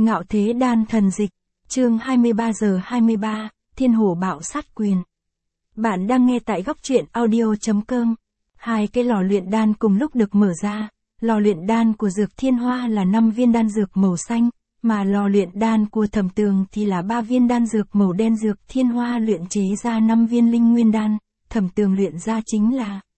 Ngạo thế đan thần dịch, chương 23 giờ 23, Thiên Hổ bạo sát quyền. Bạn đang nghe tại góc truyện audio.com. Hai cái lò luyện đan cùng lúc được mở ra, lò luyện đan của Dược Thiên Hoa là 5 viên đan dược màu xanh, mà lò luyện đan của Thẩm Tường thì là 3 viên đan dược màu đen. Dược Thiên Hoa luyện chế ra 5 viên linh nguyên đan, Thẩm Tường luyện ra chính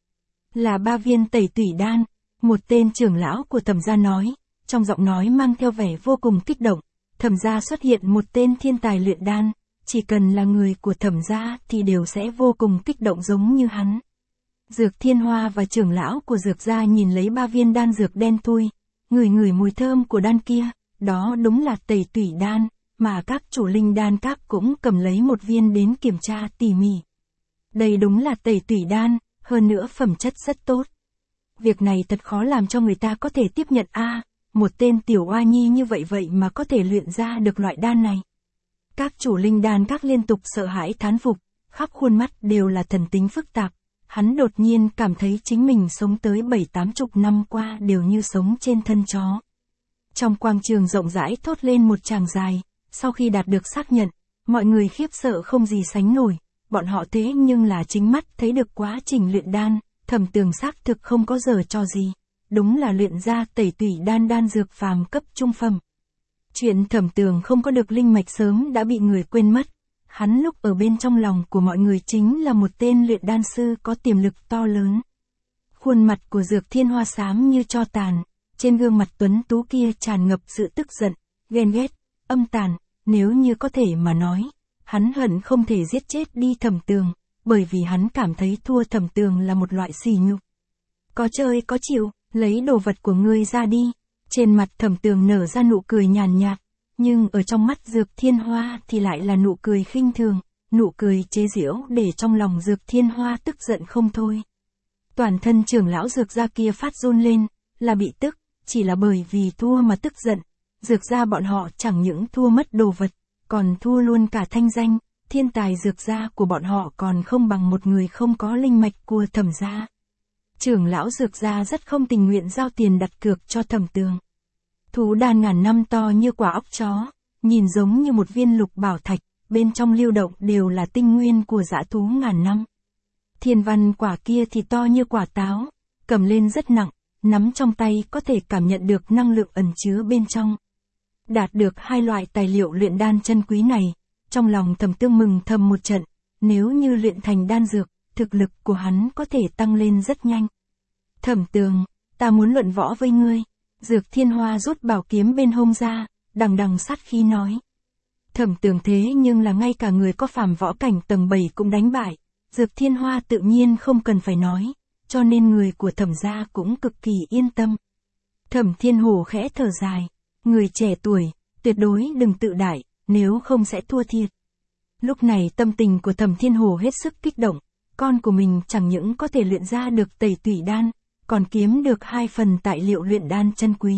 là 3 viên tẩy tủy đan. Một tên trưởng lão của Thẩm gia nói, trong giọng nói mang theo vẻ vô cùng kích động. Thẩm gia xuất hiện một tên thiên tài luyện đan, chỉ cần là người của Thẩm gia thì đều sẽ vô cùng kích động giống như hắn. Dược Thiên Hoa và trưởng lão của Dược gia nhìn lấy 3 viên đan dược đen thui, ngửi mùi thơm của đan kia, đó đúng là tẩy tủy đan, mà các chủ linh đan các cũng cầm lấy một viên đến kiểm tra tỉ mỉ. Đây đúng là tẩy tủy đan, hơn nữa phẩm chất rất tốt. Việc này thật khó làm cho người ta có thể tiếp nhận một tên tiểu oa nhi như vậy mà có thể luyện ra được loại đan này. Các chủ linh đan các liên tục sợ hãi thán phục, khắp khuôn mắt đều là thần tính phức tạp. Hắn đột nhiên cảm thấy chính mình sống tới 7-80 năm qua đều như sống trên thân chó. Trong quang trường rộng rãi thốt lên một tràng dài, sau khi đạt được xác nhận, mọi người khiếp sợ không gì sánh nổi, bọn họ thế nhưng là chính mắt thấy được quá trình luyện đan, Thẩm Tường xác thực không có giở trò gì, đúng là luyện ra tẩy tủy đan dược phàm cấp trung phẩm. Chuyện Thẩm Tường không có được linh mạch sớm đã bị người quên mất, hắn lúc ở bên trong lòng của mọi người chính là một tên luyện đan sư có tiềm lực to lớn. Khuôn mặt của Dược Thiên Hoa xám như tro tàn, trên gương mặt tuấn tú kia tràn ngập sự tức giận, ghen ghét, âm tàn, nếu như có thể mà nói, hắn hận không thể giết chết đi Thẩm Tường, bởi vì hắn cảm thấy thua Thẩm Tường là một loại sỉ nhục. Có chơi có chịu, lấy đồ vật của ngươi ra đi. Trên mặt Thẩm Tường nở ra nụ cười nhàn nhạt, nhưng ở trong mắt Dược Thiên Hoa thì lại là nụ cười khinh thường, nụ cười chế giễu để trong lòng Dược Thiên Hoa tức giận không thôi. Toàn thân trưởng lão Dược gia kia phát run lên, là bị tức, chỉ là bởi vì thua mà tức giận. Dược gia bọn họ chẳng những thua mất đồ vật, còn thua luôn cả thanh danh, thiên tài Dược gia của bọn họ còn không bằng một người không có linh mạch của Thẩm gia. Trưởng lão Dược gia rất không tình nguyện giao tiền đặt cược cho Thẩm Tường. Thú đan ngàn năm to như quả óc chó, nhìn giống như một viên lục bảo thạch, bên trong lưu động đều là tinh nguyên của dã thú ngàn năm. Thiên văn quả kia thì to như quả táo, cầm lên rất nặng, nắm trong tay có thể cảm nhận được năng lượng ẩn chứa bên trong. Đạt được hai loại tài liệu luyện đan chân quý này, trong lòng Thẩm Tường mừng thầm một trận, nếu như luyện thành đan dược, thực lực của hắn có thể tăng lên rất nhanh. Thẩm Tường, ta muốn luận võ với ngươi. Dược Thiên Hoa rút bảo kiếm bên hông ra, đằng đằng sát khí nói. Thẩm Tường thế nhưng là ngay cả người có phàm võ cảnh tầng 7 cũng đánh bại, Dược Thiên Hoa tự nhiên không cần phải nói, cho nên người của Thẩm gia cũng cực kỳ yên tâm. Thẩm Thiên Hổ khẽ thở dài, người trẻ tuổi, tuyệt đối đừng tự đại, nếu không sẽ thua thiệt. Lúc này tâm tình của Thẩm Thiên Hổ hết sức kích động, con của mình chẳng những có thể luyện ra được tẩy tủy đan, còn kiếm được 2 phần tài liệu luyện đan chân quý.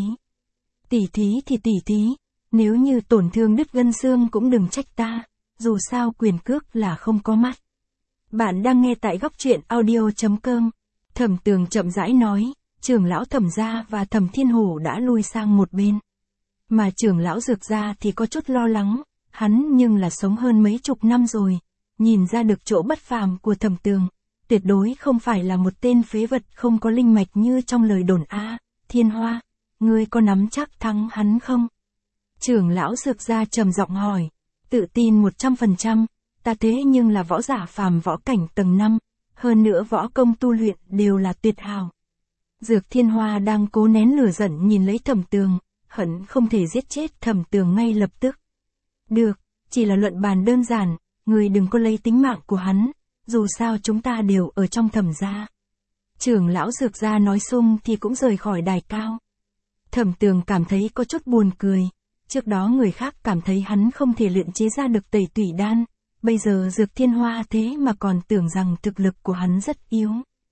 Tỉ thí thì tỉ thí, nếu như tổn thương đứt gân xương cũng đừng trách ta, dù sao quyền cước là không có mắt. Bạn đang nghe tại góc truyện audio.com. Thẩm Tường chậm rãi nói, trưởng lão Thẩm gia và Thẩm Thiên Hổ đã lui sang một bên. Mà trưởng lão Dược gia thì có chút lo lắng, hắn nhưng là sống hơn mấy chục năm rồi, nhìn ra được chỗ bất phàm của Thẩm Tường. Tuyệt đối không phải là một tên phế vật không có linh mạch như trong lời đồn Thiên Hoa, ngươi có nắm chắc thắng hắn không? Trưởng lão Dược gia trầm giọng hỏi, tự tin 100%, ta thế nhưng là võ giả phàm võ cảnh tầng 5, hơn nữa võ công tu luyện đều là tuyệt hảo. Dược Thiên Hoa đang cố nén lửa giận nhìn lấy Thẩm Tường, hận không thể giết chết Thẩm Tường ngay lập tức. Được, chỉ là luận bàn đơn giản, ngươi đừng có lấy tính mạng của hắn. Dù sao chúng ta đều ở trong Thẩm gia. Trưởng lão Dược gia nói xong thì cũng rời khỏi đài cao. Thẩm Tường cảm thấy có chút buồn cười. Trước đó người khác cảm thấy hắn không thể luyện chế ra được tẩy tủy đan. Bây giờ Dược Thiên Hoa thế mà còn tưởng rằng thực lực của hắn rất yếu.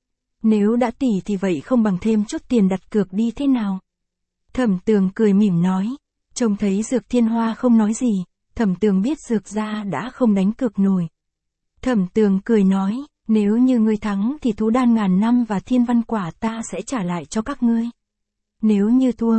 Nếu đã tỉ thì vậy không bằng thêm chút tiền đặt cược đi thế nào? Thẩm Tường cười mỉm nói. Trông thấy Dược Thiên Hoa không nói gì, Thẩm Tường biết Dược gia đã không đánh cược nổi. Thẩm Tường cười nói, nếu như ngươi thắng thì thú đan ngàn năm và thiên văn quả ta sẽ trả lại cho các ngươi. Nếu như thua,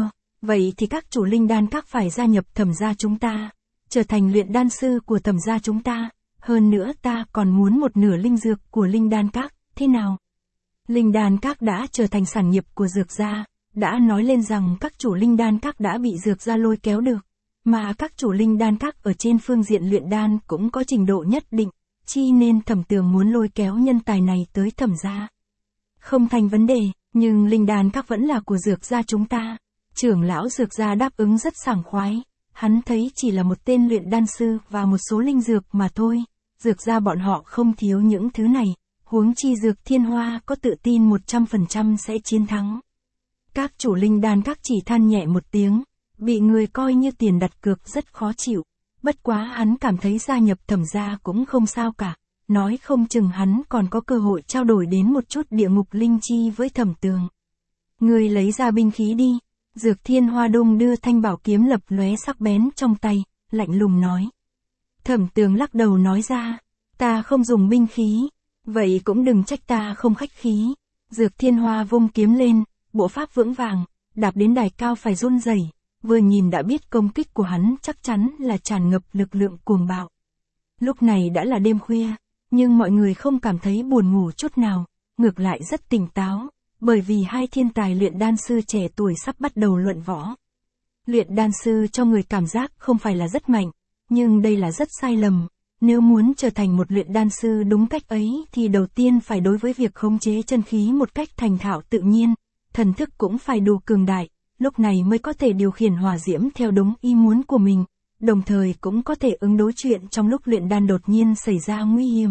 Vậy thì các chủ linh đan các phải gia nhập Thẩm gia chúng ta, trở thành luyện đan sư của Thẩm gia chúng ta, hơn nữa ta còn muốn một nửa linh dược của linh đan các, thế nào? Linh đan các đã trở thành sản nghiệp của dược gia, đã nói lên rằng các chủ linh đan các đã bị dược gia lôi kéo được, mà các chủ linh đan các ở trên phương diện luyện đan cũng có trình độ nhất định, chi nên Thẩm Tường muốn lôi kéo nhân tài này tới Thẩm gia. Không thành vấn đề, nhưng linh đan các vẫn là của dược gia chúng ta. Trưởng lão dược gia đáp ứng rất sảng khoái, hắn thấy chỉ là một tên luyện đan sư và một số linh dược mà thôi, dược gia bọn họ không thiếu những thứ này, huống chi Dược Thiên Hoa có tự tin 100% sẽ chiến thắng. Các chủ linh đan các chỉ than nhẹ một tiếng, bị người coi như tiền đặt cược rất khó chịu, bất quá hắn cảm thấy gia nhập Thẩm gia cũng không sao cả, nói không chừng hắn còn có cơ hội trao đổi đến một chút địa ngục linh chi với Thẩm Tường. Người lấy ra binh khí đi. Dược Thiên Hoa đung đưa thanh bảo kiếm lập lóe sắc bén trong tay, lạnh lùng nói. Thẩm Tường lắc đầu nói ra, ta không dùng binh khí, vậy cũng đừng trách ta không khách khí. Dược Thiên Hoa vung kiếm lên, bộ pháp vững vàng, đạp đến đài cao phải run rẩy, vừa nhìn đã biết công kích của hắn chắc chắn là tràn ngập lực lượng cuồng bạo. Lúc này đã là đêm khuya, nhưng mọi người không cảm thấy buồn ngủ chút nào, ngược lại rất tỉnh táo. Bởi vì hai thiên tài luyện đan sư trẻ tuổi sắp bắt đầu luận võ. Luyện đan sư cho người cảm giác không phải là rất mạnh, nhưng đây là rất sai lầm. Nếu muốn trở thành một luyện đan sư đúng cách ấy thì đầu tiên phải đối với việc khống chế chân khí một cách thành thạo tự nhiên, thần thức cũng phải đủ cường đại, lúc này mới có thể điều khiển hỏa diễm theo đúng ý muốn của mình, đồng thời cũng có thể ứng đối chuyện trong lúc luyện đan đột nhiên xảy ra nguy hiểm.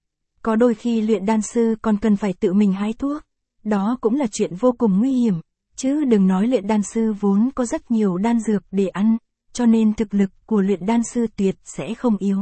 Có đôi khi luyện đan sư còn cần phải tự mình hái thuốc. Đó cũng là chuyện vô cùng nguy hiểm, chứ đừng nói luyện đan sư vốn có rất nhiều đan dược để ăn, cho nên thực lực của luyện đan sư tuyệt sẽ không yếu.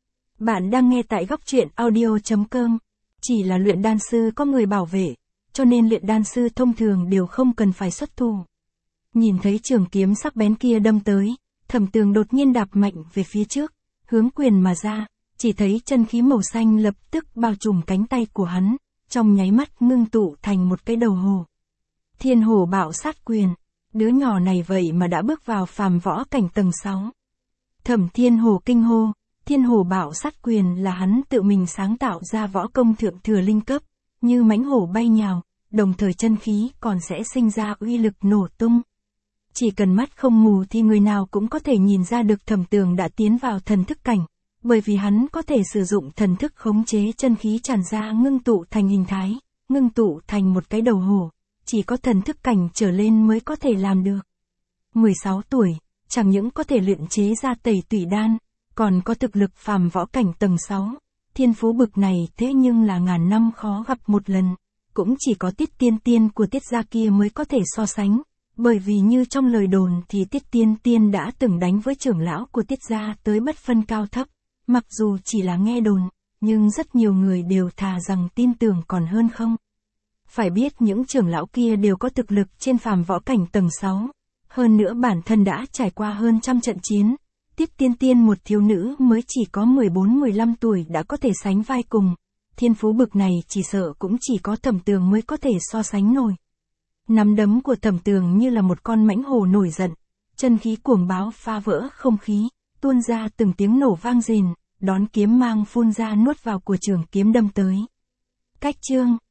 Bạn đang nghe tại góc truyện audio.com, chỉ là luyện đan sư có người bảo vệ, cho nên luyện đan sư thông thường đều không cần phải xuất thủ. Nhìn thấy trường kiếm sắc bén kia đâm tới, Thẩm Tường đột nhiên đạp mạnh về phía trước, hướng quyền mà ra, chỉ thấy chân khí màu xanh lập tức bao trùm cánh tay của hắn. Trong nháy mắt ngưng tụ thành một cái đầu hổ. Thiên hổ bạo sát quyền, đứa nhỏ này vậy mà đã bước vào phàm võ cảnh tầng 6. Thẩm Thiên Hổ kinh hô, thiên hổ bạo sát quyền là hắn tự mình sáng tạo ra võ công thượng thừa linh cấp, như mãnh hổ bay nhào, đồng thời chân khí còn sẽ sinh ra uy lực nổ tung. Chỉ cần mắt không mù thì người nào cũng có thể nhìn ra được Thẩm Tường đã tiến vào thần thức cảnh. Bởi vì hắn có thể sử dụng thần thức khống chế chân khí tràn ra ngưng tụ thành hình thái, ngưng tụ thành một cái đầu hổ, chỉ có thần thức cảnh trở lên mới có thể làm được. 16 tuổi, chẳng những có thể luyện chế ra tẩy tủy đan, còn có thực lực phàm võ cảnh tầng 6, thiên phú bực này thế nhưng là ngàn năm khó gặp một lần, cũng chỉ có Tiết Tiên Tiên của Tiết gia kia mới có thể so sánh, bởi vì như trong lời đồn thì Tiết Tiên Tiên đã từng đánh với trưởng lão của Tiết gia tới bất phân cao thấp. Mặc dù chỉ là nghe đồn, nhưng rất nhiều người đều thà rằng tin tưởng còn hơn không. Phải biết những trưởng lão kia đều có thực lực trên phàm võ cảnh tầng 6. Hơn nữa bản thân đã trải qua hơn trăm trận chiến. Tiết Tiên Tiên một thiếu nữ mới chỉ có 14-15 tuổi đã có thể sánh vai cùng. Thiên phú bực này chỉ sợ cũng chỉ có Thẩm Tường mới có thể so sánh nổi. Nắm đấm của Thẩm Tường như là một con mãnh hổ nổi giận. Chân khí cuồng bão phá vỡ không khí. Tuôn ra từng tiếng nổ vang rền, đón kiếm mang phun ra nuốt vào của trường kiếm đâm tới. Cách chương